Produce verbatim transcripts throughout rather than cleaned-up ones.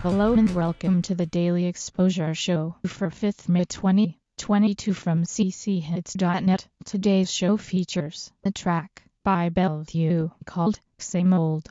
Hello and welcome to the Daily Exposure Show for fifth May twenty twenty-two from c c hits dot net. Today's show features a track by Bellevue called Same Old.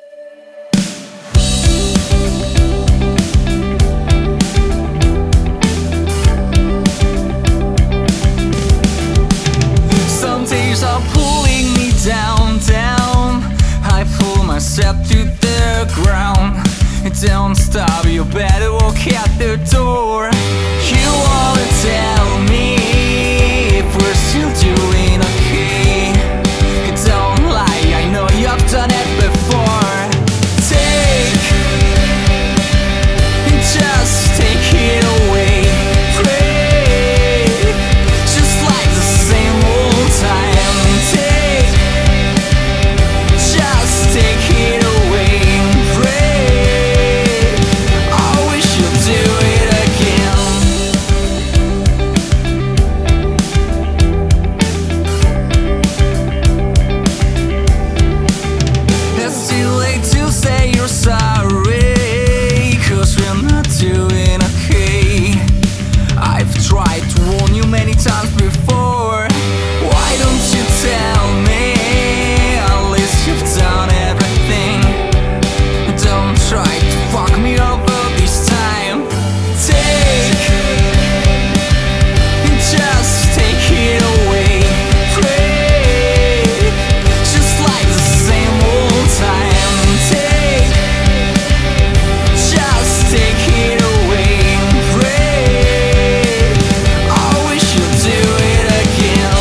Some days are pulling me down, down. I pull myself to the ground. Don't stop, you better walk out the door. You wanna tell me if we're still doing okay. Don't lie, I know you've done it before. Take, just take it away. Pray, just like the same old time. Take, just take it away. Pray, I wish you'd do it again. It's too late to say you're sorry, 'cause we're not doing okay. I've tried to warn you many times before. Why don't you tell me? At least you've done everything. Don't try to fuck me over this time. Take, just take it away. Pray, just like the same old time. Take, just take it away. Pray, I wish you'd do it again.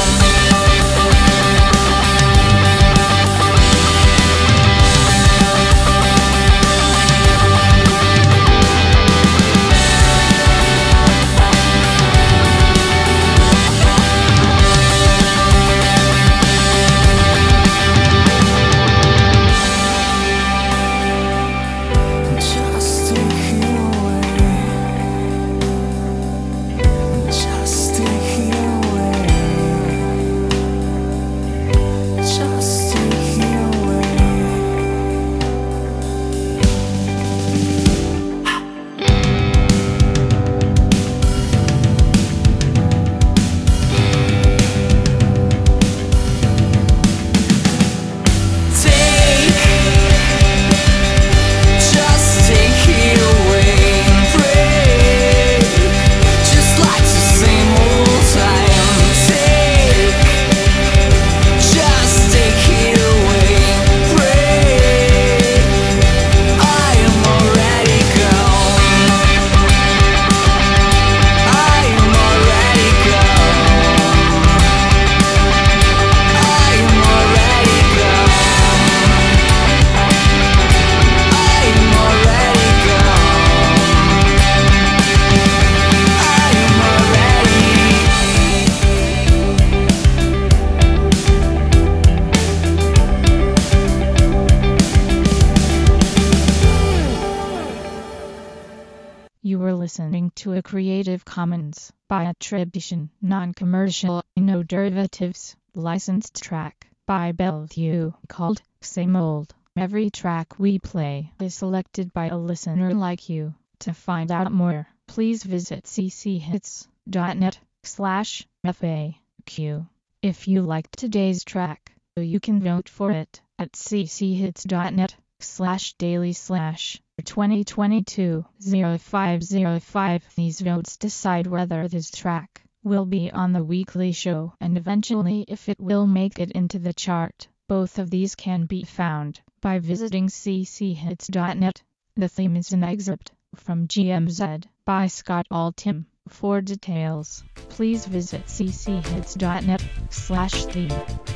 Just take it away. Just take it away. Just take it away. Take, just take it away. Pray, just like the same old time. Take, just take it away. Pray, I am already gone. I am already gone. I am already gone. I am already gone. I am You were listening to a Creative Commons by attribution, non-commercial, no derivatives, licensed track by Bellevue called Same Old. Every track we play is selected by a listener like you. To find out more, please visit c c hits dot net slash F A Q. If you liked today's track, you can vote for it at c c hits dot net slash daily slash twenty twenty-two oh five oh five. These votes decide whether this track will be on the weekly show and eventually if it will make it into the chart. Both of these can be found by visiting c c hits dot net. The theme is an excerpt from G M Z by Scott Altham. For details, please visit c c hits dot net slash theme.